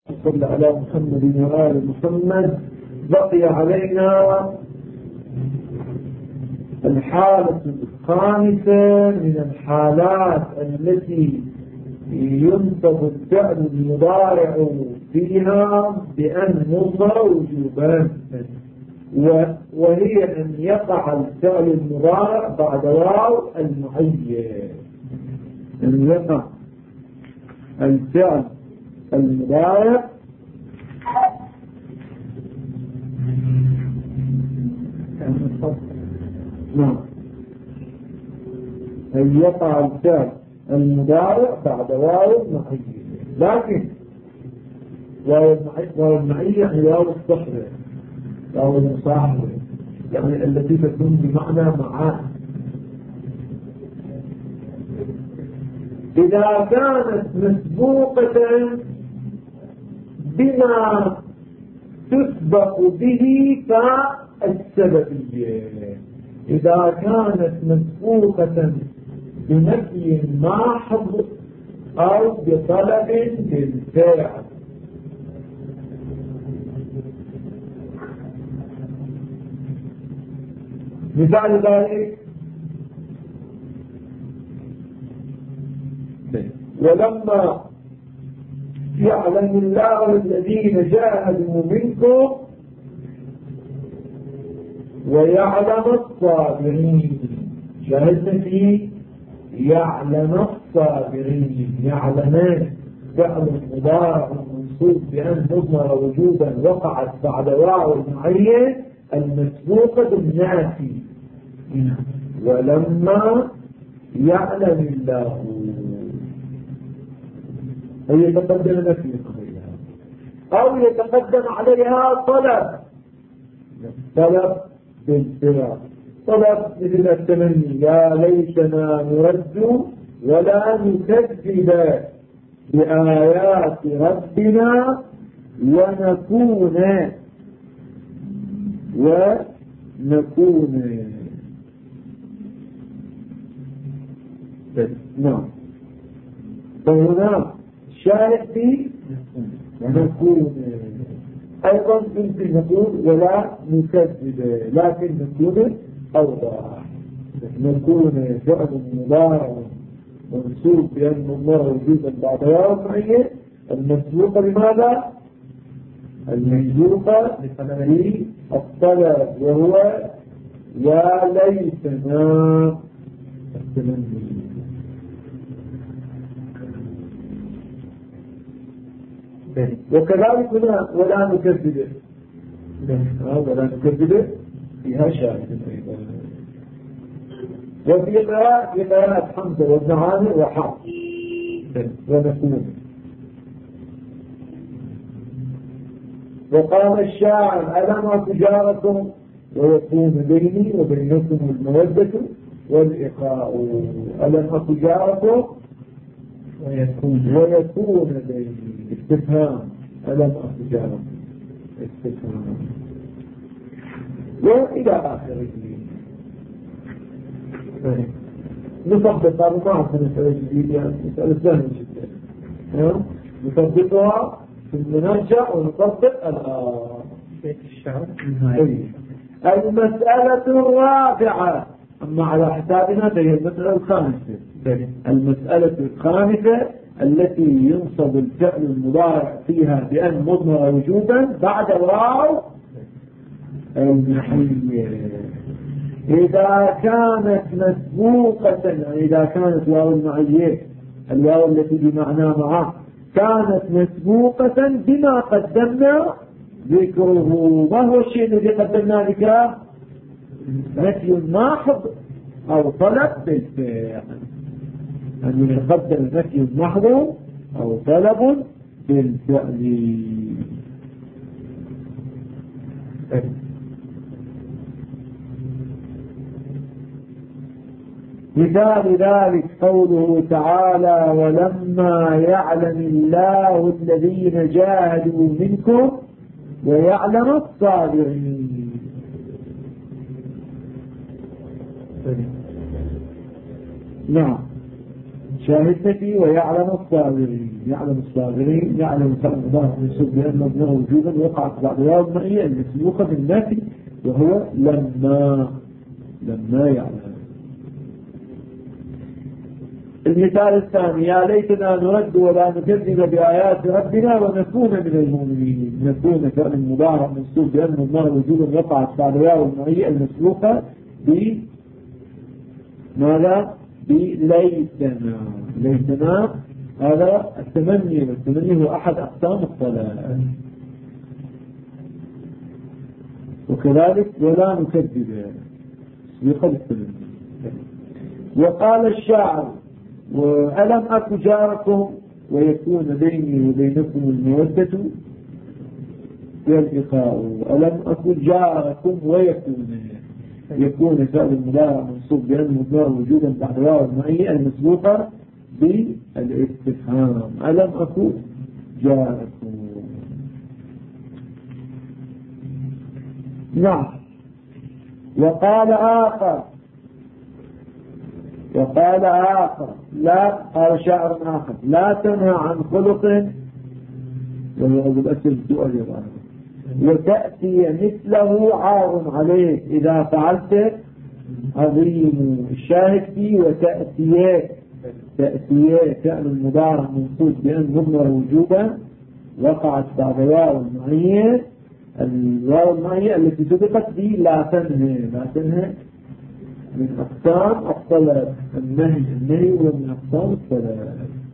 صلى على محمد وآل محمد. بقي علينا الحالة الخامسة من الحالات التي ينصب الفعل المضارع فيها بأن مضمر وجوبا، وهي أن يقع الفعل المضارع بعد واو المعين. أن يقع الفعل المضارع أن يقع الفعل المضارع بعد واو المعين، لكن واو المعين يعني واو الصحبة، واو المصاحبة، يعني التي تكون بمعنى معاه. إذا كانت مسبوقة بما تسبق به فالسببية. إذا كانت مسبوقة بنفي محض أو بطلب للفعل. مثال ذلك ولما يعلم الله الذين جاهدوا منكم ويعلم الصابرين. شاهدنا فيه يعلم الصابرين. يعلم فعل مضارع منصوب بأن مضمر وجوبا وقعت بعد واو المعين المسبوقة بالنافي. ولما يعلم الله هي يتقدم نفي أو يتقدم عليها طلب بالفعل. طلب مثل التمني يا ليتنا نرد ولا نكذب بآيات ربنا ونكون نعم. فهنا شاهد في ونكون أيضا يمكن نقول ولا نكذب، لكن نكون أوضح. نكون فعل مضارع منصوب بأن مضمر وجودا بعد واو معين المسبوقة لماذا؟ المسبوقة للطلب وهو يا ليتنا التمني. وكذلك هنا ولا نكذب فيها شاهد أيضا. وفي قراءة حمزة وابن عامر وحفص ونكون. وقال الشاعر ألم تجاركم ويكون بيني وبينكم المودة والإخاء. ألم تجاركم ويكون بيني استفهام. ألم تجاركم استفهام وإلى آخره. نطبق هذا معه مسألة جديدة، يعني مسألة سهلة جدا. نطبقها ثم نرجع ونطبق المسألة الرابعة. أما على حسابنا فهي المسألة الخامسة. المسألة الخامسة التي ينصب الفعل المضارع فيها بأن مضمر وجوبا بعد واو المعية. إذا كانت مسبوقة، إذا كانت واو المعية الواو التي بمعنى معه كانت مسبوقة بما قدمنا ذكره. ما هو الشيء الذي قدمنا ذكره؟ نفي محض أو طلب بالفعل. أن يقدم نفي محض أو طلب بالفعل. مثال ذلك قوله تعالى ولما يعلم الله الذين جاهدوا منكم ويعلم الصابرين. نعم. الشاهد نفي ويعلم الصابرين. يعلم الصابرين يعلم فعل مضارع منصوب بأن مبناه وجوبا وقعت بعد واو المائية المسبوقة بالنفي وهو لما يعلم. المثال الثاني يا ليتنا نرد ولا نكذب بآيات ربنا ونكون من المؤمنين. نكون فعل مضارع منصوب بأن مبناه وجوبا وقعت بعد واو المائية المسبوقة ماذا؟ بليتنا. ليتنا هذا التمني والتمني هو أحد أقسام الصلاة. وكذلك ولا نكذب يقل التمني. وقال الشاعر وألم أكو جاركم ويكون بيني وبينكم المودة والإخاء. ألم أكو جاركم يكون فعل المضارع منصوب بأن مضارع وجودا بعد واو المائية المسبوقة بالاستفهام. ألم أكو جاركم. نعم. وقال آخر لا قال شاعر آخر لا تنهى عن خلق وهو أبو الأسر السؤال وتأتي مثله عار عليك إذا فعلت عظيم. الشاهد فيه تأتي فعل المضارع منصوب بأن مضمر وجوبا وقعت بعد واو المعية. الواو المعية التي سبقت به لا تنهى من أقسام الصلاة. النهي هو من أقسام الصلاة.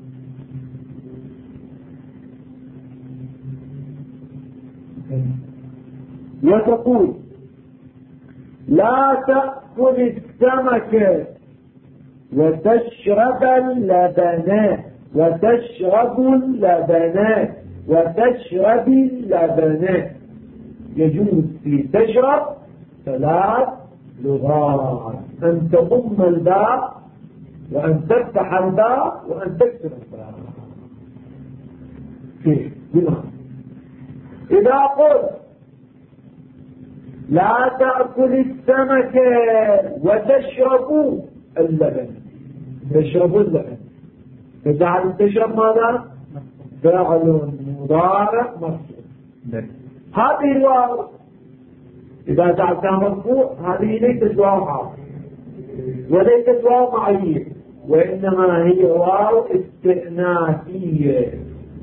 وتقول لا تأكل السمك وتشرب اللبن. يجوز في تشرب 3 لغات: أن تضم الباء وأن تفتح الباء وأن تكسر الباء. كيف؟ بمعنى إذا قلت لا تأكل السمك وتشربوا اللبن فجعل تشرب ماذا؟ فعل مضارع مرفوع. هذه الواو إذا جعلتها مرفوع هذه ليست واو حرف وليست واو معية وإنما هي واو استئنافية.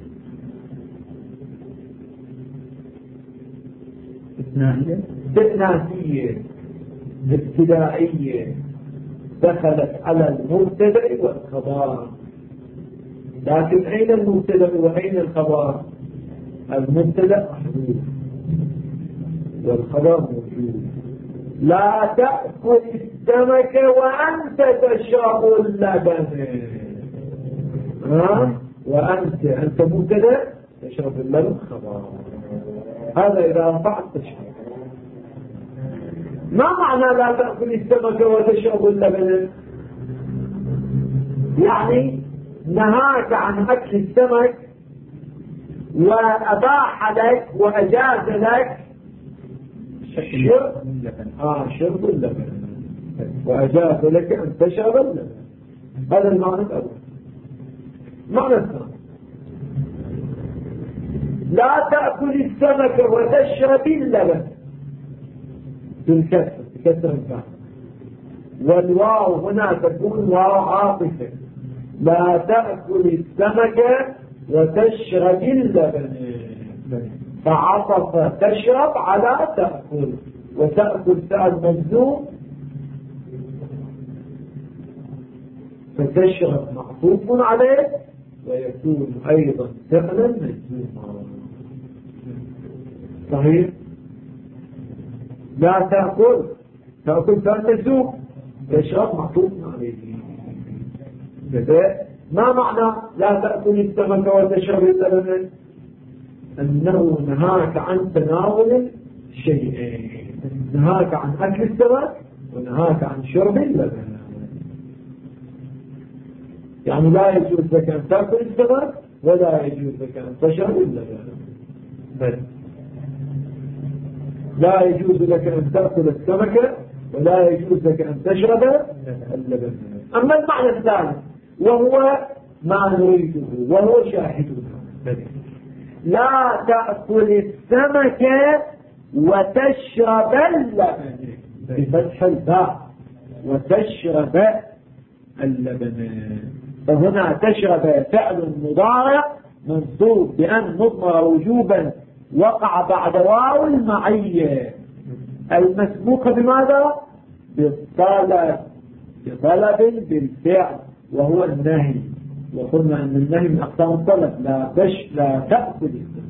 ابتدائية دخلت على المبتدأ والخبر. لكن أين المبتدأ وأين الخبر؟ المبتدأ محذوف والخبر موجود. لا تأكل السمك وأنت تشرب اللبن. أنت مبتدأ تشرب اللبن خبر. هذا إذا رفعت تشرب. ما معنى لا تأكل السمك وتشرب اللبن؟ يعني نهاك عن أكل السمك وأباح لك وأجاز لك شرب اللبن وأجاز لك أن تشرب اللبن. هذا المعنى الأول. معنى الثاني لا تأكل السمك وتشرب اللبن بالكسر الفعل والواو هنا تكون واو عاطفة. لا تأكل السمك وتشرب اللبن فعطف تشرب على تأكل وتأكل فعل مجزوم فتشرب معطوف عليه ويكون أيضا فعلا مجزوما. صحيح؟ لا تأكل فعل مجزوم تشرب معطوف عليه. ما معنى لا تأكل السمك وتشرب اللبن؟ أنه نهاك عن تناول شيئين: نهاك عن أكل السمك ونهاك عن شرب اللبن. يعني لا يجوز لك أن تأكل السمك ولا يجوز لك أن تشرب اللبن. لا يجوز لك أن تأكل السمك ولا يجوز لك أن تشرب اللبن. أما المعنى الثالث وهو ما نريده وهو شاهدنا. لا تأكل السمك وتشرب اللبن بفتح الباء، وتشرب اللبن. فهنا تشرب فعل مضارع منصوب بأن مضمر وجوبا وقع بعد واو المعية المسبوقة بماذا؟ بالطلب، بطلب بالفعل وهو النهي. وقلنا أن النهي من أقسام الطلب. لا تأكل.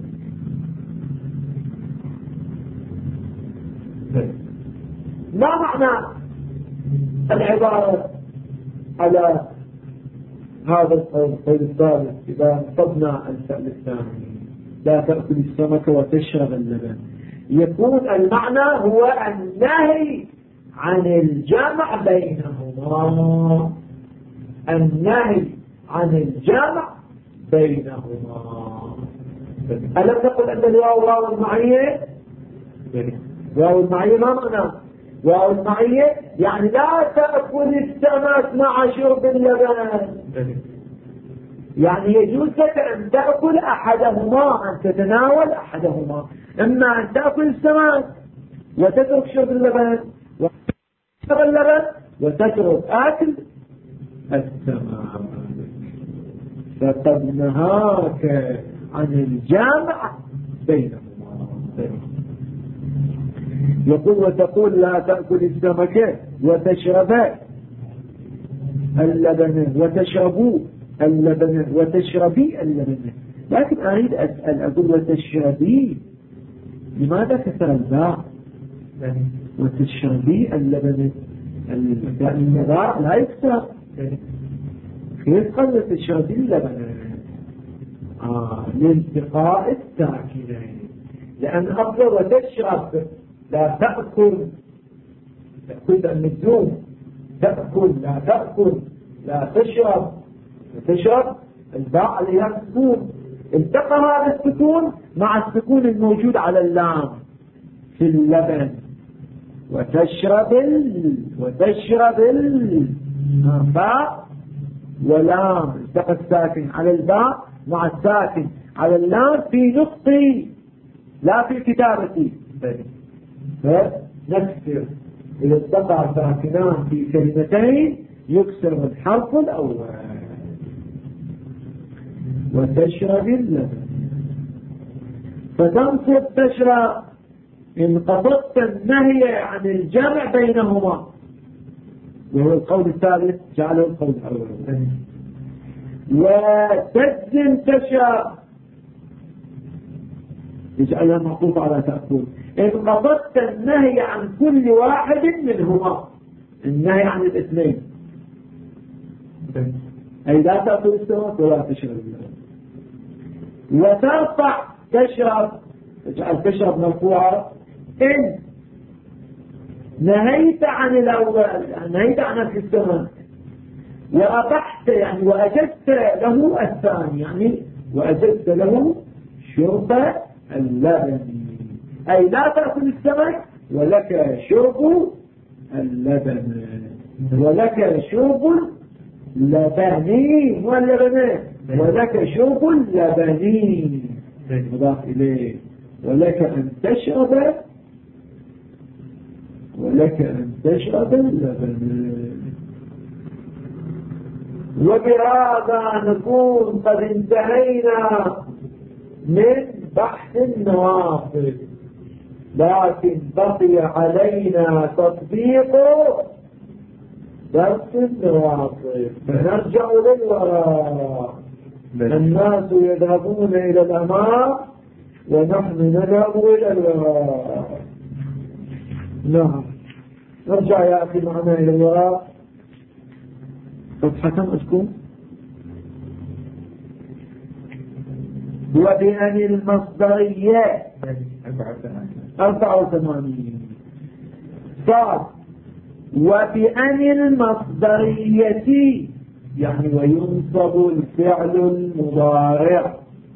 ما معنى العبارة على هذا القول الثالث إذا نصبنا الفعل الثاني لا تأكل السمك وتشرب اللبن؟ يكون المعنى هو النهي عن الجمع بينهما، النهي عن الجمع بينهما. ألم نقل أن الواو واو المعية؟ واو المعية ما معنى؟ واو المعية يعني لا تأكل السمك مع شرب اللبن، يعني يجوز لك أن تأكل أحدهما، أن تتناول أحدهما، إما أن تأكل السمك وتترك شرب اللبن، وتشرب اللبن وتترك أكل السمك. فقد نهاك عن الجامع بينهما. يقول وتقول لا تأكل السمك وتشرب اللبن وتشربوا اللبن وتشربي اللبن. لكن أريد أسأل أقول وتشربي، لماذا كسر الباء؟ وتشربي اللبن، الباء لا يكسر، كيف قال وتشربي اللبن؟ لالتقاء الساكنين، لأن أفضل وتشرب لا تأكل، تأكل النجوم، تأكل لا تأكل، لا تشرب وتشرب، الباء عليها سكون، التقى هذا السكون مع السكون الموجود على اللام في اللبن. وتشرب باء ولام، التقى الساكن على الباء مع الساكن على اللام في نطقي لا في كتابتي. فنكسر إذا التقى ساكنان في كلمتين يكسر الحرف الأول. وتشرب اللبن فتنصب تشرب إن قصدت النهي عن الجمع بينهما، وهو القول الثالث جعله القول الأول. وتجزم تشرب يجعلها معطوفة على تأكل إن قصدت النهي عن كل واحد منهما، النهي عن الاثنين، أي لا تأكل السمك ولا تشرب اللبن. وترفع تشرب، تجعل تشرب مرفوعة إن نهيت عن الأول، نهيت عن السمك، وأبحت يعني وأجدت له الثاني، يعني وأجدت له شرب اللبن، أي لا تأكل السمك ولك شرب اللبن، ولك شرب اللبن واللبن، ولك شرب اللبن مضاف إليه، ولك أن تشرب، ولك أن تشرب اللبن. وبهذا نكون قد انتهينا من بحث النواصب، لكن بقي علينا تطبيق درس النواصب. فنرجع للوراء، الناس يذهبون إلى الأمام ونحن نذهب إلى الوراء. نعم، نرجع يا أخي معنا إلى الوراء. صفحة أسكن. وبأن المصدرية 84 صار. وبأن المصدرية يعني وينصب الفعل المضارع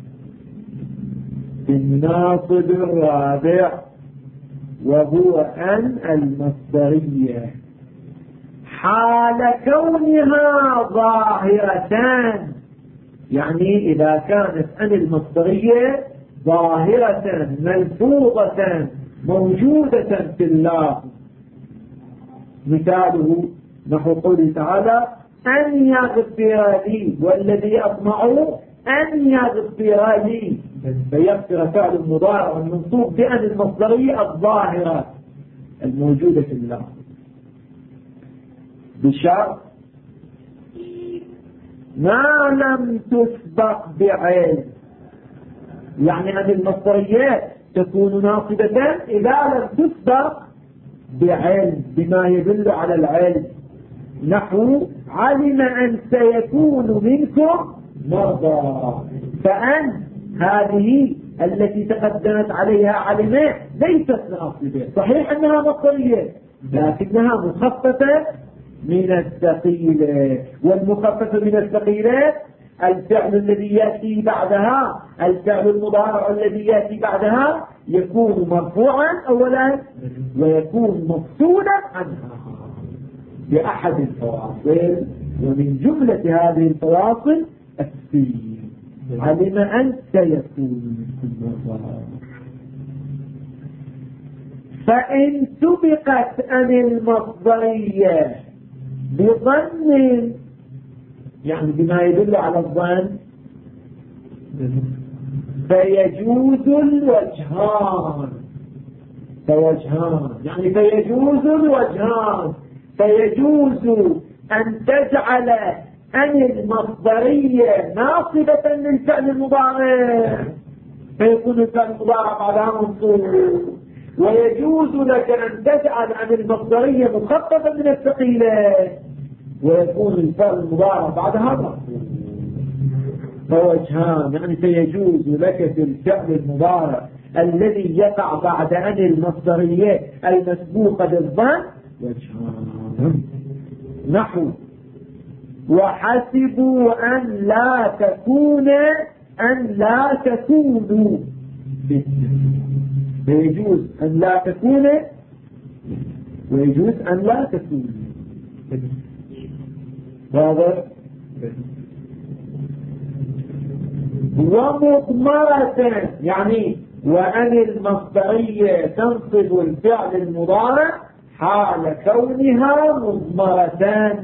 بالناصب الرابع وهو أن المصدرية، حال كونها ظاهرتان، يعني إذا كانت أن المصدرية ظاهرة ملفوظة موجودة في اللفظ. مثاله نحو قوله تعالى أن يغفر لي والذي أطمع أن يغفر لي، فيغفر فعل مضارع منصوب بأن المصدرية الظاهرة الموجودة في اللفظ، بشرط ما لم تسبق بعلم، يعني أن المصدريات تكون ناصبة إذا لم تسبق بعلم بما يدل على العلم. نحو علم أن سيكون منكم مرضى، فأن هذه التي تقدمت عليها علماء ليست ناصبة، صحيح أنها مصدرية لكنها مخففة من الثقيلة، والمخففة من الثقيلة الفعل الذي يأتي بعدها، الفعل المضارع الذي يأتي بعدها يكون مرفوعا أولا ويكون مفصولا عنها بأحد الفواصل، ومن جملة هذه الفواصل السين، علم أن سيكون منكم مرضى. فإن سبقت أن المصدرية بظن، يعني بما يدل على الظن، فيجوز الوجهان، يعني فيجوز الوجهان، فيجوز أن تجعل أن المصدرية ناصبة للفعل المضارع فيكون الفعل المضارع بعدها منصوب، ويجوز لك أن تجعل أن المصدرية مخففة من الثقيلة ويكون الفعل المضارع بعدها مرفوع. فوجهان، يعني فيجوز لك في الفعل المضارع الذي يقع بعد أن المصدرية المسبوقة بالظن وجهان. نحو وحسبوا أن لا تكونوا فيجوز أن لا تكون ويجوز أن لا تكون. هذا ومضمرة، يعني وأن المصدرية تنصب الفعل المضارع حال كونها مضمرة،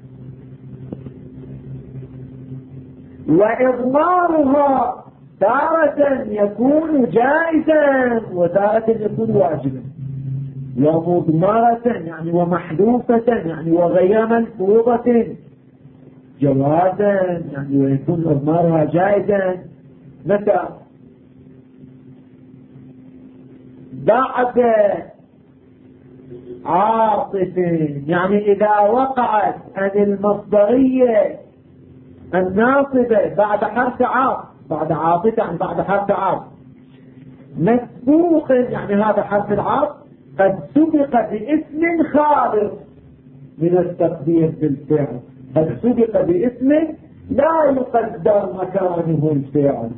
وإضمارها تارة يكون جائزا وتارة يكون واجبا. ومضمرة يعني ومحذوفة يعني وغير ملفوظة جوازا، يعني ويكون إضمارها جائزا. متى؟ بعد عاطف، يعني إذا وقعت أن المصدرية الناصبة بعد حرف عاطف، بعد عاطف يعني بعد حرف عاطف مسبوق، يعني هذا حرف العاطف قد سبق باسم خالص من التقدير بالفعل، قد سبق باسم لا يقدر مكانه الفعل.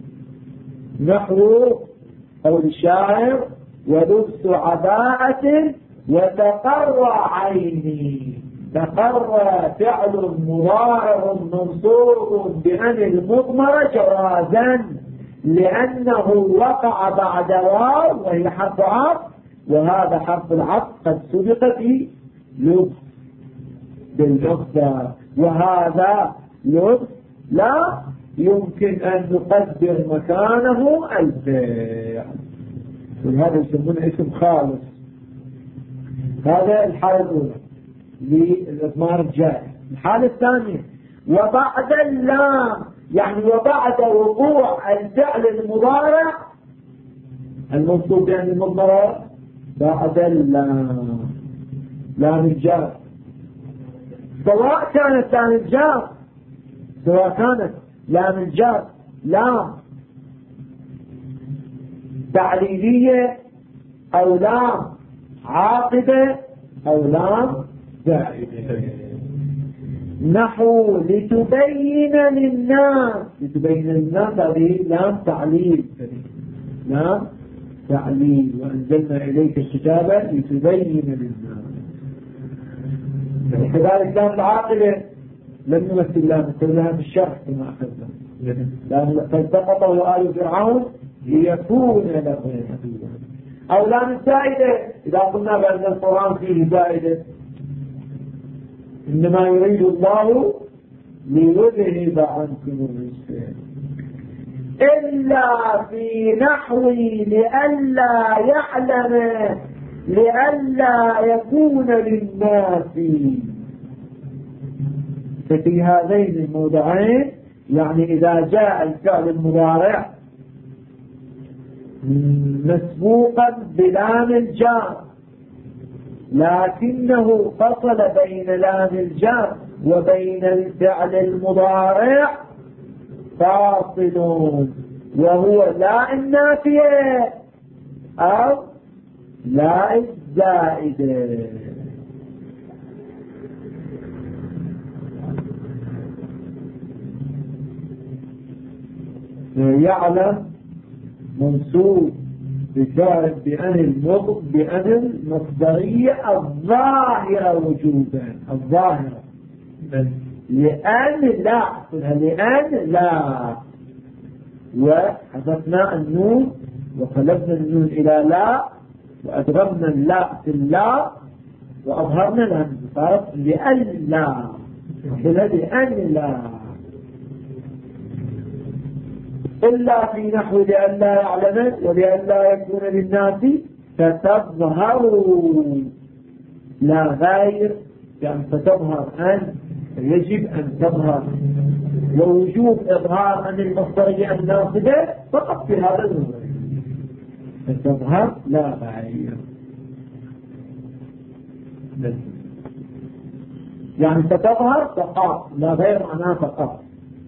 نحو قول الشاعر ولبس عباءة وتقرى عيني. تقرى فعل مضارع منصوب بأن المضمر جوازا لأنه وقع بعد واو وهي حرف عطف، وهذا حرف العطف قد سبق في لبس بالمصدر، وهذا لبس لا يمكن أن نقدر مكانه الفعل، ولهذا يسمونه اسم خالص. هذا الحالة الأولى للإضمار الجائز. الحالة الثانية وبعد اللام، يعني وبعد وقوع الفعل المضارع المنصوب يعني المضمر بعد اللام، لام الجار، سواء كانت لام الجار، سواء كانت لام الجار لام تعليلية أو لام عاقبة أو لام زائدة. نحو لتبين للناس، لتبين للناس هذه لام تعليل، لام تعليل، وأنزلنا إليك الكتاب لتبين للناس. كذلك لام العاقبة لم يمثل لام لها بالشرح كما أخذنا فالتقطه آل فرعون ليكون لهم أو لام الزائدة إذا قلنا بأن القرآن فيه زائدة إنما يريد الله ليذهب عنكم الرجس إلا في نحو لئلا يعلم لئلا يكون للناس ففي هذين الموضعين يعني إذا جاء الفعل المضارع مسبوقا بلام الجار لكنه فصل بين لام الجار وبين الفعل المضارع فاصل وهو لا النافية أو لا الزائدة يعلم منصوب بفعل بأن المصدرية الظاهرة وجودا الظاهرة لأن لا وحذفنا النون وقلبنا النون إلى لا وأدغمنا اللا في اللا وأظهرنا الهمزة صارت لأن لا إلا في نحو لأن لا يعلم ولأن لا يكون للناس فتظهر لا غير يعني فتظهر أن يجب أن تظهر ووجوب إظهار أن المصدرية الناصبة فقط في هذا الموضوع فتظهر لا غير يعني فتظهر فقط لا غير معناها فقط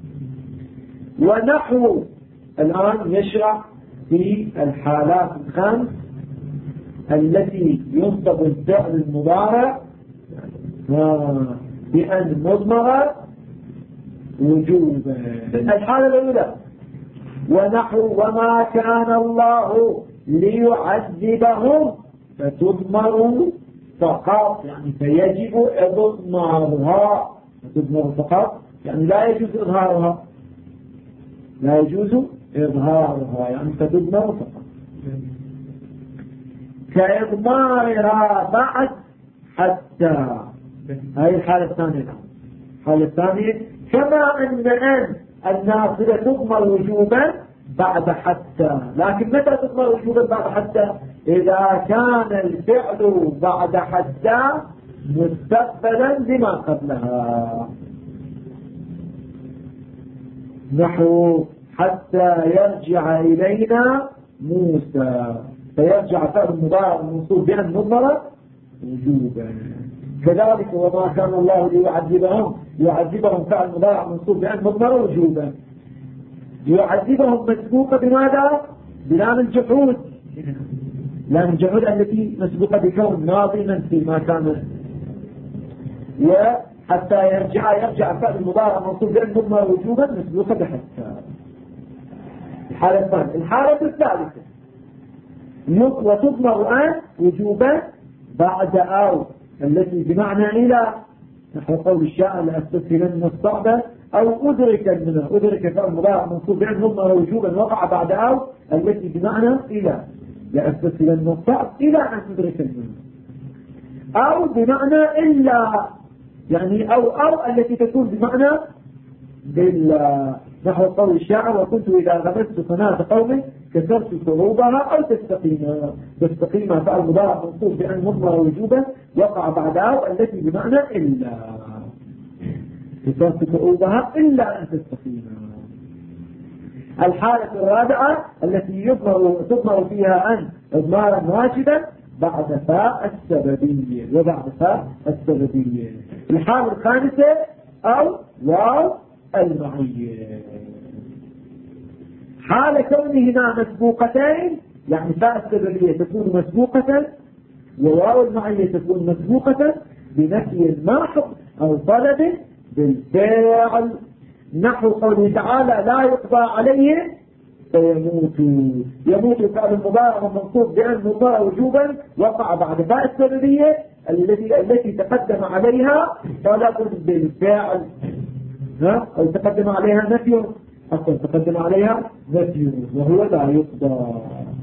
ونحو الآن يشرع في الحالات الخمس التي ينصب الفعل المضارع بأن مضمرة وجوبا الحالة الأولى ونحو وما كان الله ليعذبهم فتضمر فقط يعني فيجب إضمارها فتضمر فقط يعني لا يجوز إظهارها يعني فتضمر فقط كإضمارها بعد حتى هذه الحالة الثانية كما أن الناصبة تضمر وجوبا بعد حتى لكن متى تضمر وجوبا بعد حتى إذا كان الفعل بعد حتى مستقبلا بما قبلها نحو حتى يرجع إلينا موسى فيرجع فعل المضارع المنصوب بأن مضمرة وجوبا كذلك وما كان الله ليعذبهم فعل مضارع منصوب بأن مضمرة وجوبا يعذبهم مسبوقة بماذا؟ بلام الجحود لام الجحود التي مسبوقة بكون ناظما فيما كان وحتى يرجع فعل المضارع منصوب بأن مضمرة وجوبا مسبوقة بحتى الحالة الثانية الحالة الثالثة وتضمر أن وجوبا بعد أو التي بمعنى إلى نحو قول الشاعر لأستسهلن الصعبة أو أدرك فعل مضارع منصوب بأن مضمر وجوبا وقع بعد أو التي بمعنى إلى لأستسهلن الصعب إلى أن تدرك المنى أو بمعنى إلا يعني أو التي تكون بمعنى نحو قول الشاعر وكنت إذا غمست قناة قوم كسرت صعوبها أو تستقيم فعل مضارع منصوب بأن مضمر وجوبا وقع بعد أو التي بمعنى إلا كسرت صعوبها إلا أن تستقيم الحالة الرابعة التي تضمر فيها أن إضمارا واجبا بعد فاء السببية الحالة الخامسة أو واو المعية حال كونهما مسبوقتين يعني فاء السببية تكون مسبوقة وواو المعية تكون مسبوقة بنفي محض أو طلب بالفعل نحو قوله تعالى لا يقضى عليه يموت فعل المضارع ومنصوب بأن مضارع وجوبا وقع بعد فاء السببية التي تقدم عليها طلب بالفعل أو تقدم عليها نفي، أصلا تقدم عليها نفي وهو لا يقضى.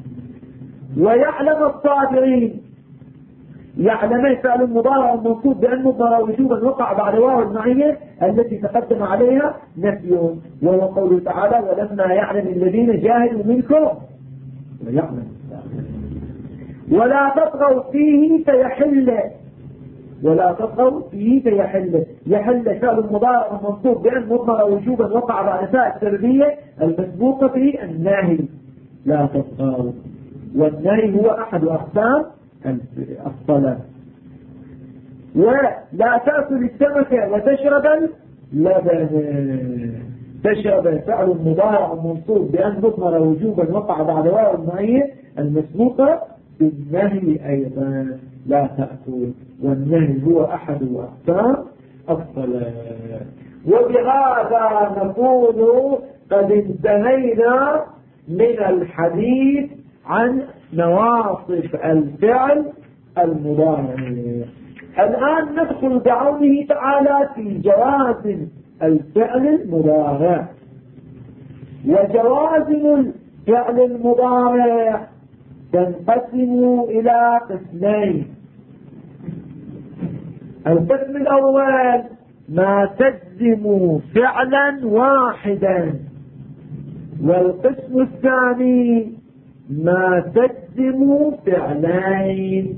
ويعلم الصابرين، يعلم فعل المضارع المنصوب بأن مضمر وجوبا وقع بعد واو المعية التي تقدم عليها نفي، وهو قوله تعالى ولما يعلم الذين جاهدوا منكم ويعلم. ولا تطغوا فيه فيحل، ولا تطغوا فيه فيحل، يحل فعل المضارع المنصوب بأن مضمر وجوبا وقع بعد فاء التربية المسبوقة به الناهي لا تطغوا، والنهي هو أحد أقسام الصلاة. ولا تأكل السمك وتشرب اللبن، تشرب فعل المضارع المنصوب بأن مضمر وجوبا وقع بعد واو المعية المسبوقة بالنهي أيضا لا تأكل، والنهي هو أحد أقسام الصلاة. وبهذا نقول قد انتهينا من الحديث عن نواصف الفعل المضارع. الآن ندخل بعونه تعالى في جوازم الفعل المضارع. وجوازم الفعل المضارع تنقسم إلى قسمين. القسم الأول ما تجزم فعلا واحدا، والقسم الثاني ما تجزم فعلين.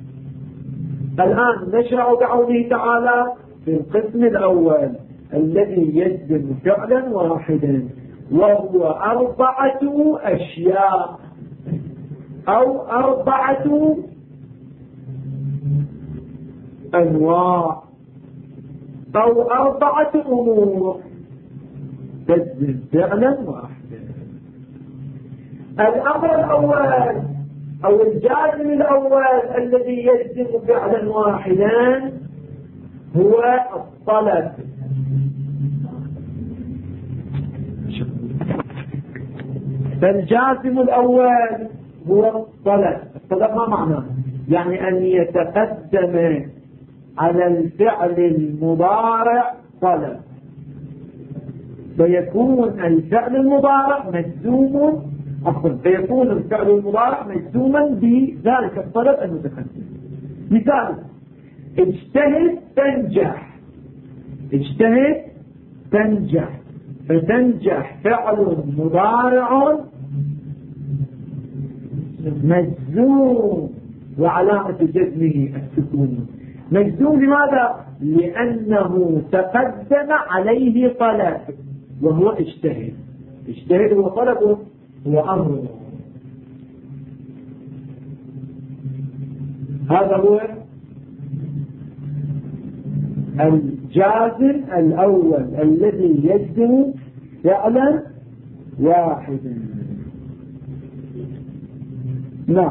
الآن نشرع بعونه تعالى في القسم الأول الذي يجزم فعلا واحدا، وهو 4 أشياء أو 4 أنواع أو 4 أمور تجزم فعلا واحدا. الأمر الأول أو الجازم الأول الذي يجزم فعلا واحدا هو الطلب. فالجازم الأول هو الطلب. الطلب ما معناه؟ يعني أن يتقدم على الفعل المضارع طلب، فيكون الفعل المضارع مجزوم فيكون الفعل المضارع مجزوما بذلك الطلب المتقدم. مثال: اجتهد تنجح، اجتهد تنجح، فتنجح فعل مضارع مجزوم وعلامة جزمه السكون. مجزوم لماذا؟ لأنه تقدم عليه طلب وهو اجتهد. اجتهد هو طلبه هو أمره. هذا هو الجازم الأول الذي يجزم فعلا واحدا. نعم.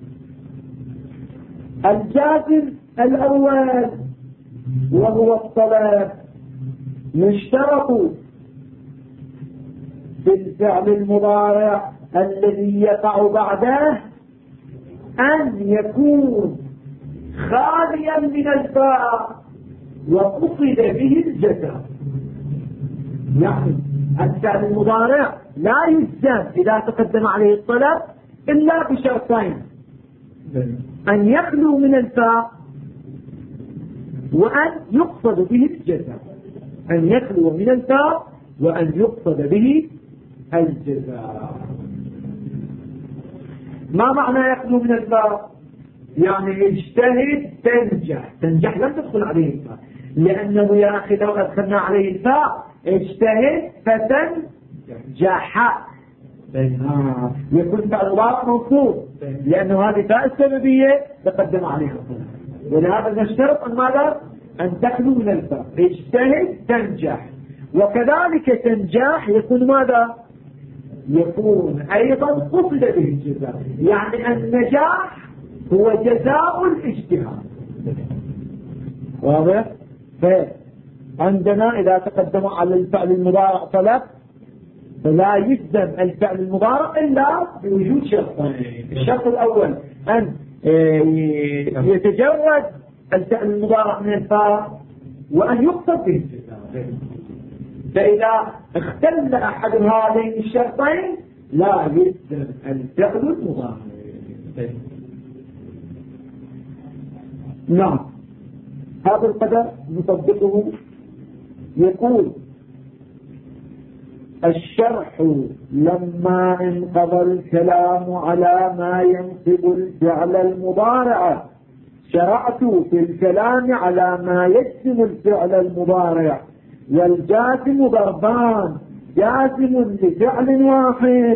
الجازم الأول وهو الطلب يشترط في الفعل المضارع الذي يقع بعده أن يكون خاليا من الفاء وقصد به الجزاء. يعني الفعل المضارع لا يجزم إذا تقدم عليه الطلب إلا بشرطين: أن يخلو من الفاء وأن يقصد به الجزاء. أن يخلو من الفاء وأن يقصد به الجزاء. ما معنى يخلو من الفاء؟ يعني اجتهد تنجح. تنجح لم تدخل عليه الفاء، لأنه يا أخي لو أدخلنا عليه الفاء اجتهد فتنجح يكون فعل مضارع منصوب، لأنه هذه فاء السببية تقدم عليها الطلب. ولهذا نشترط أن ماذا؟ أن تخلو من الفاء. اجتهد تنجح. وكذلك تنجح يكون ماذا؟ يكون أيضا قصد به الجزاء. يعني النجاح هو جزاء الاجتهاد. واضح؟ فعندنا إذا تقدم على الفعل المضارع طلب فلا يجزم الفعل المضارع إلا بوجود شرطين. الشرط الأول أن يتجرد الفعل المضارع من الفاء وأن يقصد به الجزاء. فإذا اختل أحد هذين الشرطين لا يلزم الفعل المضارع. نعم، هذا القدر نطبقه. يقول الشرح لما انقضى الكلام على ما ينصب الفعل المضارع شرعت في الكلام على ما يجزم الفعل المضارع، والجازم ضربان: جازم لفعل واحد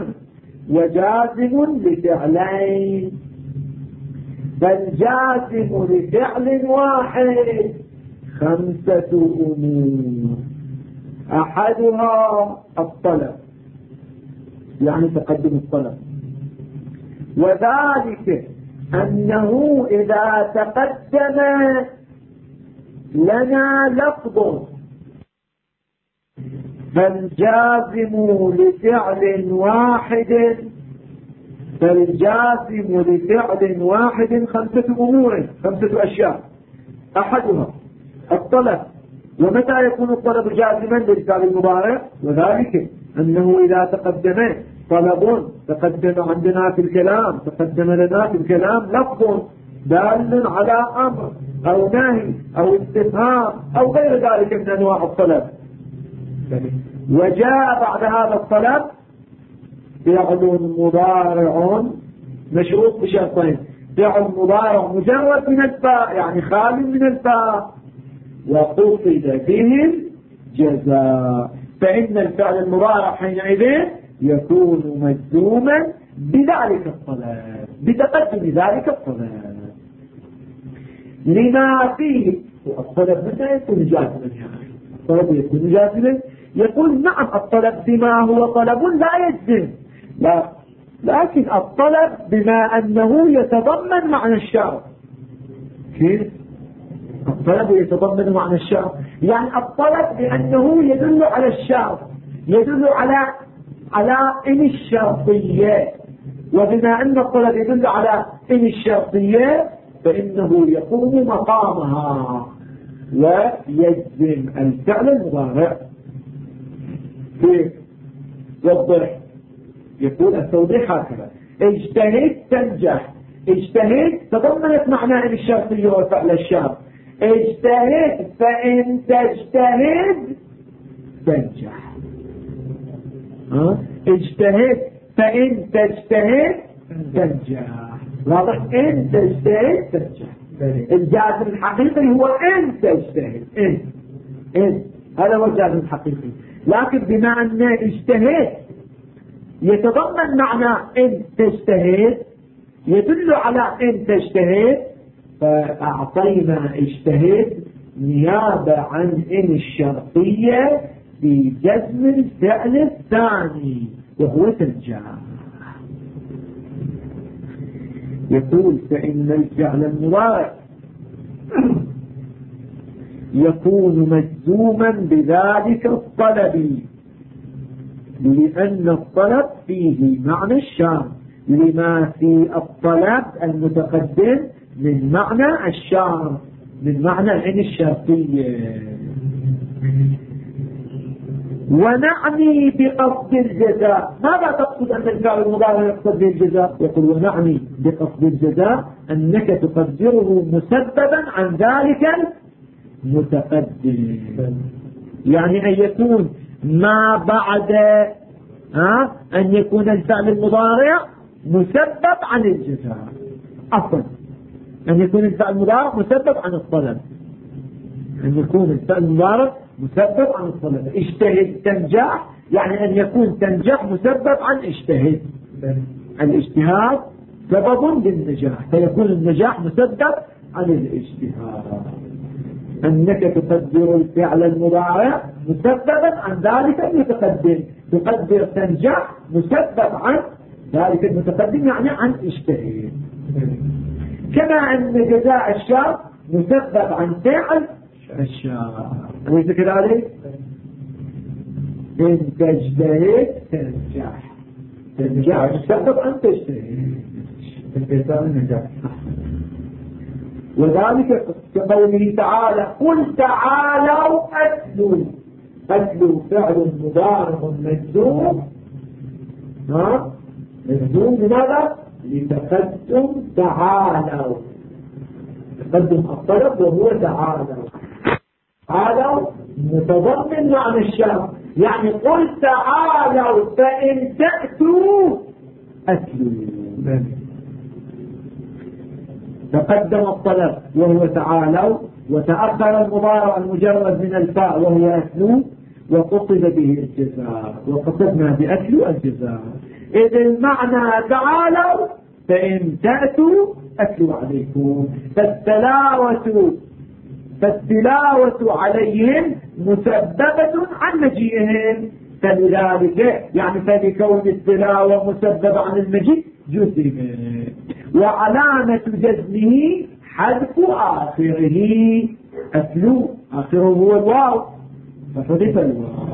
وجازم لفعلين. فالجازم لفعل واحد 5 أمور: أحدها الطلب، يعني تقدم الطلب، وذلك أنه إذا تقدم لنا لفظ فالجازم لفعل واحد 5 أمور، 5 أشياء: أحدها الطلب. ومتى يكون الطلب جازما للفعل المضارع؟ وذلك أنه إذا تقدم طلب، تقدم عندنا في الكلام، تقدم لنا في الكلام لفظ دال على أمر أو نهي أو استفهام أو غير ذلك من أنواع الطلب، وجاء بعد هذا الطلب فعل مضارع مشروط بشرطين: فعل مضارع مجرد من الفاء يعني خال من الفاء، وقصد به الجزاء. فإن الفعل المضارع حينئذ يكون مجزوما بذلك الطلب، بتقدم ذلك الطلب لما فيه. الطلب متى يكون جازما؟ يعني الطلب يكون جازما. يقول نعم، الطلب بما هو طلب لا يجزم، لا، لكن الطلب بما أنه يتضمن معنى الشرط. كيف؟ الطلب يتضمن معنى الشرط، يعني الطلب بأنه يدل على الشرط، يدل على إن الشرطية، وبما أن الطلب يدل على إن الشرطية فإنه يقوم مقامها ويجزم الفعل المضارع. كيف يوضح؟ يقول التوضيح هكذا: اجتهد تنجح. اجتهد تضمنت معنى إن الشرطية وفعل الشرط. اجتهد، فإن تجتهد تنجح. اجتهد، فإن تجتهد تنجح. واضح؟ إن تجتهد تنجح. الجازم الحقيقي هو إن تجتهد. إن هذا هو الجازم الحقيقي. لكن بما أن اجتهد يتضمن معنى إن تجتهد، يدل على إن تجتهد، فأعطينا اجتهد نيابة عن إن الشرطية في جزم الفعل الثاني وهو تنجح. يقول فإن الفعل المضارع يكون مجزوما بذلك الطلب، لأن الطلب فيه معنى الشرط، لما في الطلب المتقدم من معنى الشرط، من معنى إن الشرطية. ونعني بقصد الجزاء. ماذا تقصد أن الفعل المضارع يقصد به الجزاء؟ يقول ونعني بقصد الجزاء أنك تقدره مسببا عن ذلك المتقدم، يعني أن يكون ما بعد أن يكون الفعل المضارع مسبب عن الجزاء. أصلا أن يكون الفعل المضارع مسبب عن الطلب، أن يكون الفعل المضارع مسبب عن الطلب. اجتهد تنجح، يعني أن يكون تنجح مسبب عن اجتهد. الاجتهاد سبب للنجاح، فيكون النجاح مسبب عن الاجتهاد. أنك تقدر الفعل المضارع مسببا عن ذلك المتقدم، تقدر تنجح مسبب عن ذلك المتقدم يعني عن اجتهاد. كما أن جزاء الشرط مسبب عن فعل الشرط. أليس كذلك؟ إن تجتهد تنجح، تنجح مسبب عن تجتهد. الجزاء النجاح. وذلك كقوله تعالى قل تعالوا أتلوا. أتلوا فعل مضارع مجزوم، مجزوم لماذا؟ لتقدم تعالوا، تقدم الطلب وهو تعالوا. تعالوا متضمن معنى الشرط، يعني قل تعالوا فإن تأتوا أتلوا. تقدم الطلب وهو تعالوا، وتأخر المضارع المجرد من الفاء وهو أتلوا، وقصد به الجزاء، وقصدنا بأتلوا الجزاء. إذ المعنى تعالوا فإن تأتوا أتلوا عليكم. فالتلاوة عليهم مسببة عن مجيئهم، فلذلك يعني فلكون التلاوة مسببة عن المجيء جزم، وعلامة جزمه حذف آخره. أتلو آخره هو الواو، فحذف الواو،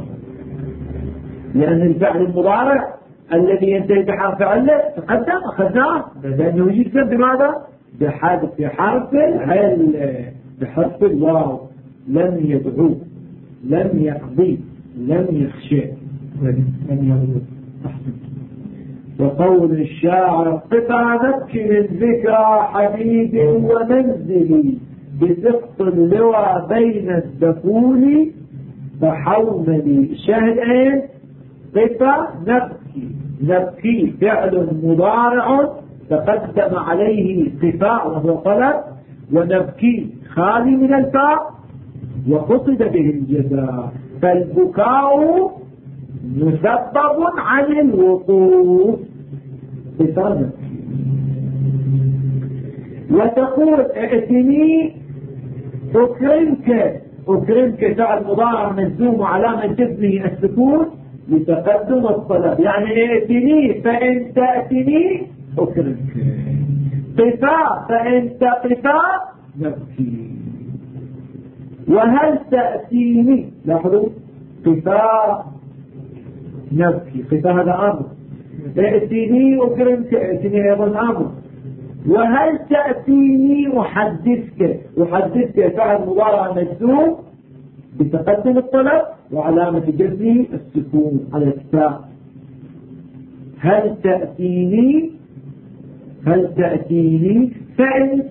لأن الفعل المضارع الذي ينتهي بحرف علة تقدم أخذناه، لأنه يجزم بماذا؟ بحذف حرف العلة، بحرف الواو. لم يدعو، لم يقضي، لم يخشى، لم يغضب. وقول الشاعر قطع ذكر ذكرى حبيب ومنزلي بسقط اللوى بين الدخول فحوملي. شهدين قطع نبكي فعل مضارع تقدم عليه قطاع وهو طلب، ونبكي خالي من الفاء وقصد به الجزاء، فالبكاء مسبب عن الوقوف بطلب. وتقول ائتني أكرمك فعل مضارع مجزوم وعلامة جزمه السكون لتقدم الطلب، يعني ائتني فإن تأتني أكرمك، قفا فإن تقفا نبكي. وهل تأتيني، لاحظوا قفا نبكي، قفا هذا أمر، ائتني أكرمك ائتني أيضا أمر. وهل تأتيني أحدثك فعل مضارع مجزوم بتقدم الطلب وعلامة جزمه السكون على التاء. هل تأتيني فإن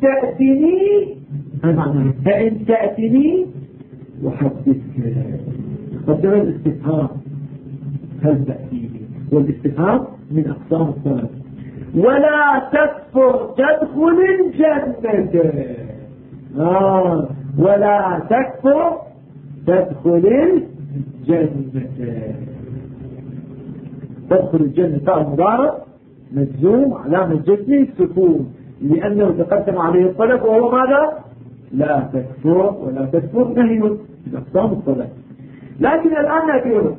تأتيني أحدثك. قدر الاستفهام هل تأتيني، والاستفهام من أقسام الطلب. ولا تكفر تدخل الجنة، ولا تكفر تدخل الجنة. تدخل الجنة فعل مضارع مجزوم علامة جزمه السكون لأنه تقدم عليه الطلب وهو ماذا؟ لا تكفر. ولا تكفر نهي من أقسام الطلب. لكن الآن نقول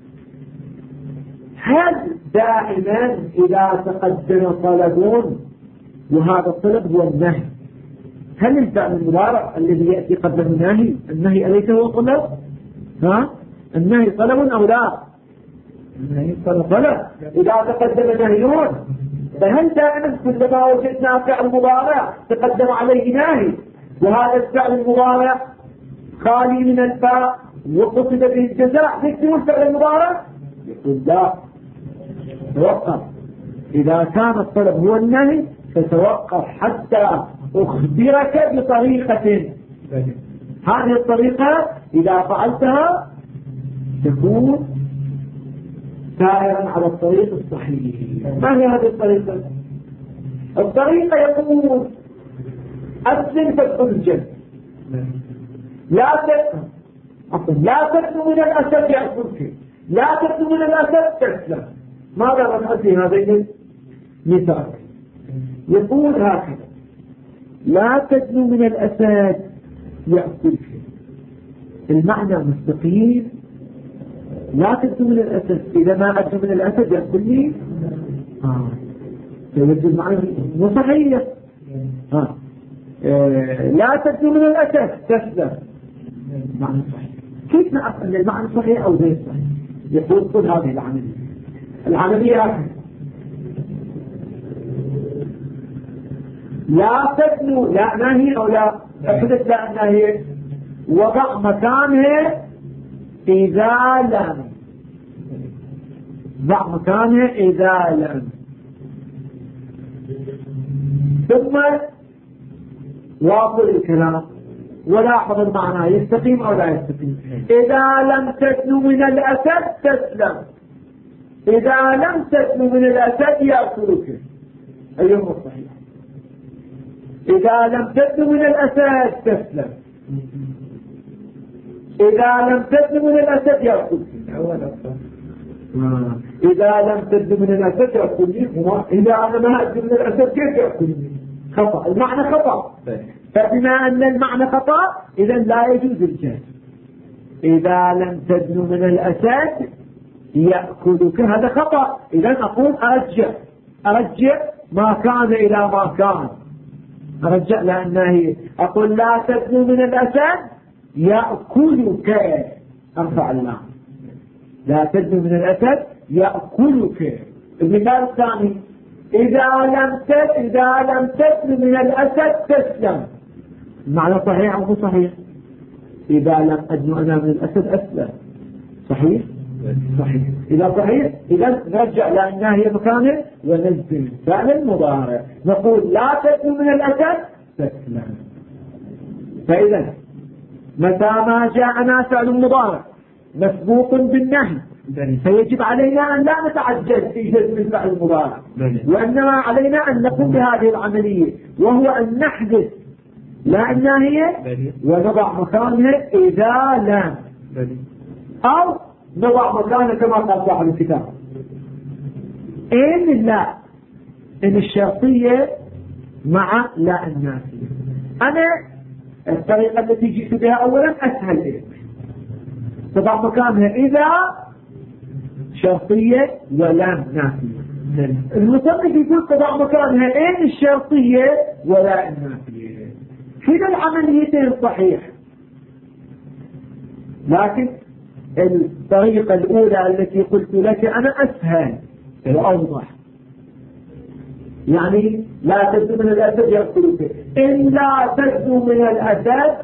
هل دائما إذا تقدم طلب وهذا الطلب هو النهي، هل الفعل المضارع الذي يأتي قبل النهي أليس هو طلب؟ النهي طلب أو لا؟ النهي طلب. إذا تقدم نهيون فهل دائما كلما وجدنا فعل مضارع تقدم عليه نهي وهذا الفعل المضارع خالي من الفاء وقصد به الجزاء نكتب الفعل المضارع؟ يقول لا، توقف. إذا كان الطلب هو النهي فتوقف حتى أخبرك بطريقة، هذه الطريقة إذا فعلتها تكون سائرا على الطريق الصحيح. ما هي هذه الطريقة؟ الطريقة يقول أسلم تدخل الجنة، لا تكن من الأسد يأكلك، لا تكن من الأسد تسلم. ماذا رفعت في هذين المثال؟ يقول هكذا لا تكن من الأسد يأكلك، المعنى مستقيم. لا تكن من الأسد، إذا ما أكن من الأسد يأكلني سيبدو المعنى مو صحيح. لا تكن من الأسد تسلم، المعنى صحيح. كيف نعرف أن المعنى صحيح أو غير صحيح؟ يقول خذ هذه العملية لا تدنو لا ناهي أو لا أحدث لا ناهي وضع مكانها إذا لم ضع مكانها إذا لم ثم واصل الكلام ولاحظ المعنى يستقيم أو لا يستقيم. إذا لم تدنو من الأسد تسلم، إذا لم تدنو من الأسد يأكلك. أيهما الصحيح؟ إذا لم تدنو من الأسد تسلم، إذا لم تدنو من الأسد يأكلك. إذا لم تدنو من الأسد يأكلني، إذا أنا ما أدنو من الأسد كيف يأكلني؟ خطأ، المعنى خطأ. فبما أن المعنى خطأ إذا لا يجوز الجهل. إذا لم تدنو من الأسد يأكلك هذا خطأ. إذا أقول أرجع ما كان إلى ما كان، أرجع لأنه أقول لا تدنو من الأسد يأكلك، أرفع المعنى لا تدنو من الأسد يأكلك. المثال الثاني إذا لم تدنو من الأسد تسلم، المعنى صحيح أو صحيح؟ إذا لم أدنو أنا من الأسد أسلم، صحيح؟ صحيح. إذا صحيح إذا نرجع لأنها هي مكانه وننزل فعل المضارع نقول لا تدنو من الأسد تسلم. فإذا متى ما جاءنا فعل مضارع مسبوق بالنهي فيجب علينا أن لا نتعجل في جزم الفعل المضارع، وإنما علينا أن نقوم بهذه العملية وهو أن نحدث لا الناهية ونضع مكانها إذا لم، أو نضع مكانها كما قال صاحب الكتاب إن لا، إن الشرطية مع لا النافية. أنا الطريقة التي جئت بها أولا أسهل إيه، تضع مكانها إذا شرطية ولام نافية. المصنف يقول تضع مكانها إن الشرطية ولا النافية. كلا العمليتين صحيح، لكن الطريقة الأولى التي قلت لك أنا أسهل وأوضح. يعني لا تدنو من الأسد يأكلك، إن لا تدنو من الأسد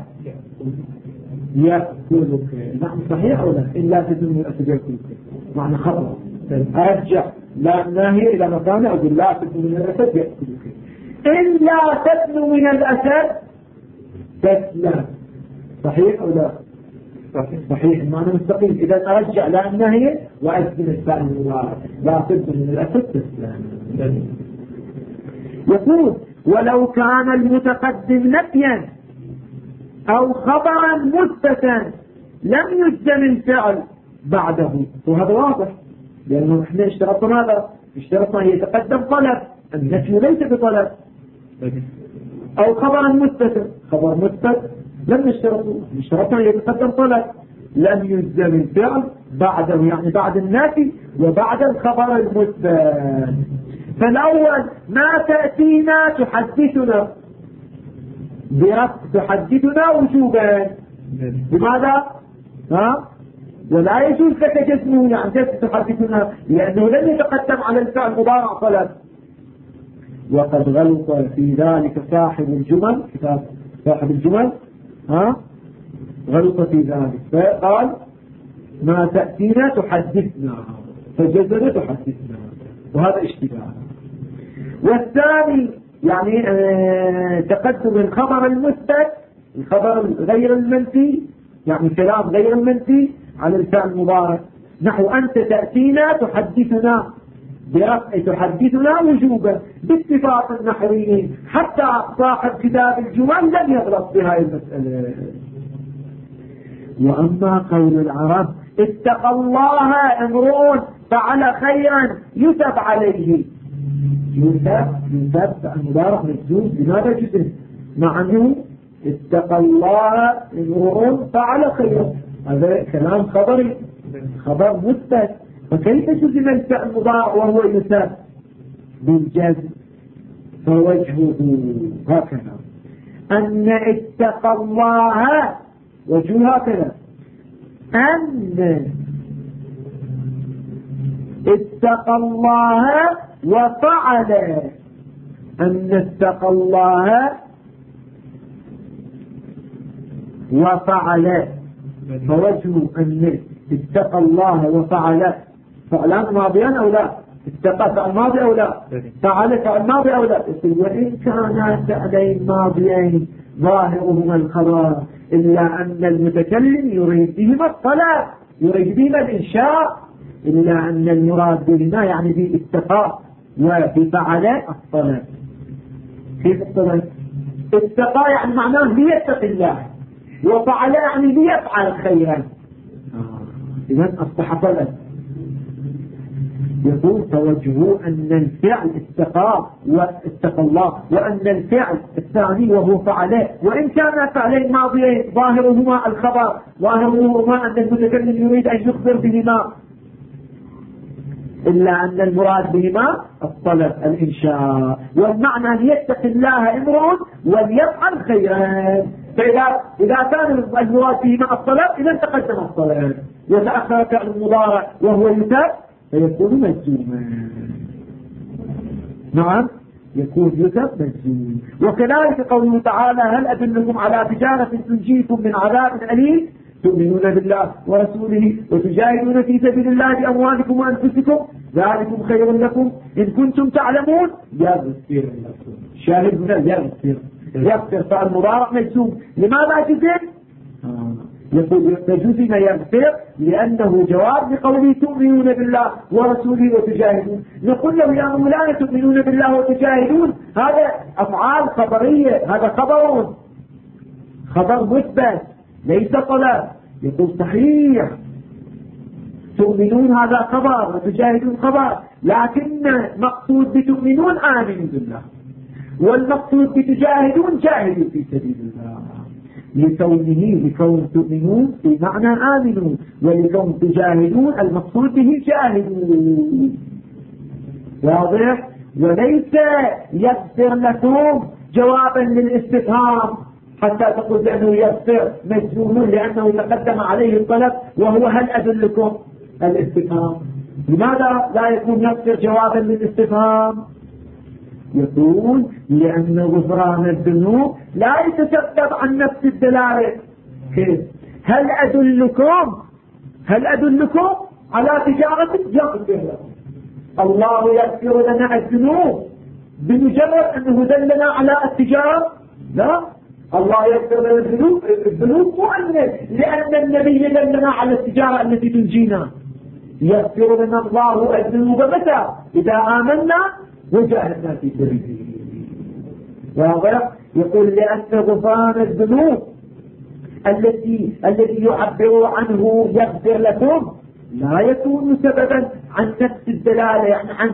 يأكلك. نعم صحيح أو لا؟ إن لا تدنو من الأسد يأكلك معنى خطأ. أرجع لا ناهي إلى مكانه أقول لا تدنو من الأسد يأكلك. إن لا تدنو من الأسد تسلم، صحيح أو لا؟ صحيح المعنى مستقيم. إذا أرجع لا النهي وأسلم الفعل المضارع لا تدنو من الأسد تسلم. يقول ولو كان المتقدم نفيا أو خبرا مثبتا لم يجزم الفعل بعده، وهذا واضح لأنه احنا اشترطنا هذا، اشترطنا يتقدم طلب، النفي ليس بطلب. أو خبرا مثبتا، خبر مثبت لم نشترطه، اشترطنا يتقدم طلب، لم يجزم الفعل بعده يعني بعد النفي وبعد الخبر المثبت. فالأول ما تأتينا تحدثنا تحدثنا وجوبا، لماذا؟ ولا يجوز لك جزمه يعني تحدثنا لأنه لم يتقدم على الفعل مضارع طلب. وقد غلط في ذلك صاحب الجمل، كتاب صاحب الجمل غلط في ذلك فقال ما تأتينا تحدثنا فجزم تحدثنا، وهذا اشتباه. والثاني يعني تقدم الخبر المثبت، الخبر غير المنفي يعني كلام غير المنفي على الفعل المضارع، نحو أنت تأتينا تحدثنا تحدثنا وجوبا باتفاق النحويين، حتى صاحب كتاب الجمل لم يغلط بهذه المسألة. وأما قول العرب اتقى الله امرؤ فعل خيرا يثب عليه، يثب المضارع مجزوم بماذا جزم؟ مع أنه اتقى الله امرؤ فعل خيرا، هذا كلام خبري خبر مثبت، فكيف جزم الفعل المضارع وهو يثب بالجزم؟ فوجهه هكذا أن اتقى الله وجه هكذا أن اتقى الله وفعل أن اتقى الله وفعل، فوجه أن اتقى الله وفعل فعلان ماضيان أو لا؟ اتقى فعل ماضي أو لا؟ فعل فعل ماضي أو لا؟ وإن كانا فعلين ماضيين ظاهرهما الخبر إلا أن المتكلم يريد بهما الطلب، يريد بهما الإنشاء، إلا أن المراد بهما يعني باتقى وبفعل الطلب. كيف الطلب؟ اتقى يعني معناه ليتقي الله، وفعل يعني ليفعل خيرا. إذن أصبح طلب. يقول توجهه أن الفعل اتقى الله، وأن الفعل الثاني وهو فعله، وإن كان فعلين ماضيين ظاهرهما الخبر، ظاهرهما أن المتكلم يريد أن يخبر بهما، إلا أن المراد بهما الطلب الإنشاء، والمعنى ليتقي الله امرؤ وليفعل خيرا. فإذا كان المراد بهما الطلب إذا تقدم الطلب، وتأخر فعل المضارع وهو يتاب فيكون مجزوما. نعم يكون يتاب مجزوم. وكذلك قوله تعالى هل أدلكم على تجارة تنجيكم من عذاب أليم تؤمنون بالله ورسوله وتجاهدون في سبيل الله بأموالكم وأنفسكم ذلكم خير لكم إن كنتم تعلمون يغفر لكم. شاهد هنا يغفر فالمضارع مجزوم. لماذا جزم؟ يقول جزم يغفر لأنه جواب لقوله تؤمنون بالله ورسوله وتجاهدون. نقول له يا مولانا تؤمنون بالله وتجاهدون هذا أفعال خبرية، هذا خبر مثبت ليس طلب. يقول صحيح تؤمنون هذا خبر وتجاهدون خبر، لكن مقصود بتؤمنون آمنوا بالله، والمقصود بتجاهدون جاهدوا في سبيل الله، لكون تؤمنون في معنى آمنوا، ولكون تجاهدون المقصود به جاهدوا. واضح؟ وليس يغفر لكم جوابا للاستفهام حتى تقول بأنه يغفر مجزوم لأنه تقدم عليه الطلب وهو هل أدلكم الاستفهام. لماذا لا يكون يغفر جوابا للاستفهام؟ يقول لأن غفران الذنوب لا يتسبب عن نفس الدلالة. كيف؟ هل أدلكم على تجارة يغفر لكم. الله يغفر لنا الذنوب بمجرد أنه دلنا على التجارة؟ لا، الله يغفر لنا الذنوب مؤنث لأن النبي دلنا على التجارة التي تنجينا. يغفر لنا الله الذنوب متى؟ إذا آمنا وجاهدنا في سبيله. واضح؟ يقول لأن غفران الذنوب الذي يعبر عنه يغفر لكم لا يكون سببا عن نفس الدلالة، يعني عن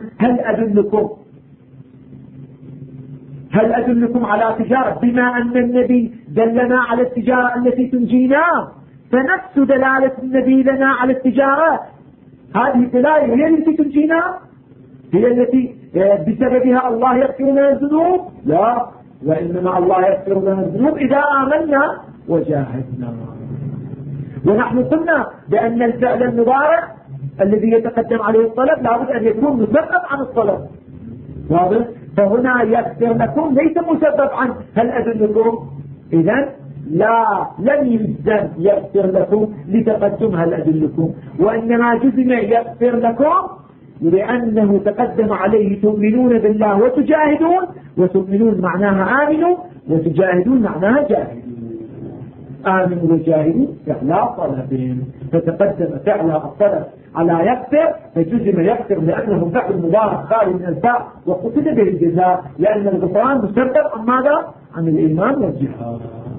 هل أدلكم على تجارة، بما أن النبي دلنا على التجارة التي تنجينا فنفس دلالة النبي لنا على التجارة هذه الدلالة هي التي تنجينا، هي التي بسببها الله يغفر لنا الذنوب. لا، وإنما الله يغفر لنا الذنوب إذا آمنا وجاهدنا. ونحن قلنا بأن الفعل المضارع الذي يتقدم عليه الطلب لابد أن يكون مسبب عن الطلب. واضح؟ فهنا يغفر لكم ليس مسبب عن هل أدلكم، إذن لم يلزم يغفر لكم لتقدم هل أدلكم، وإنما جزم يغفر لكم لأنه تقدم عليه تؤمنون بالله وتجاهدون، وتؤمنون معناها آمنوا وتجاهدون معناها جاهدون. آمنوا وجاهدوا فعلا طلبين، فتقدم فعل الطلب على يغفر فجزم يغفر لأنه فعل مضارع خالي من الفاء وقصد به الجزاء، لأن الغفران مسبب عن ماذا؟ عن الإيمان والجهاد.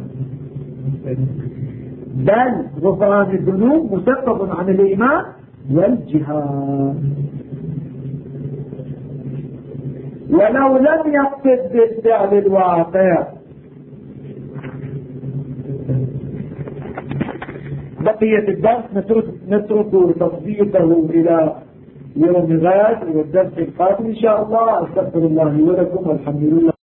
بل غفران الذنوب مسبب عن الإيمان والجهاد. ولو لم يقصد بالفعل الواقع بقية الدرس نترك تطبيقه إلى يوم غد والدرس القادم إن شاء الله. أستغفر الله ولكم والحمد لله.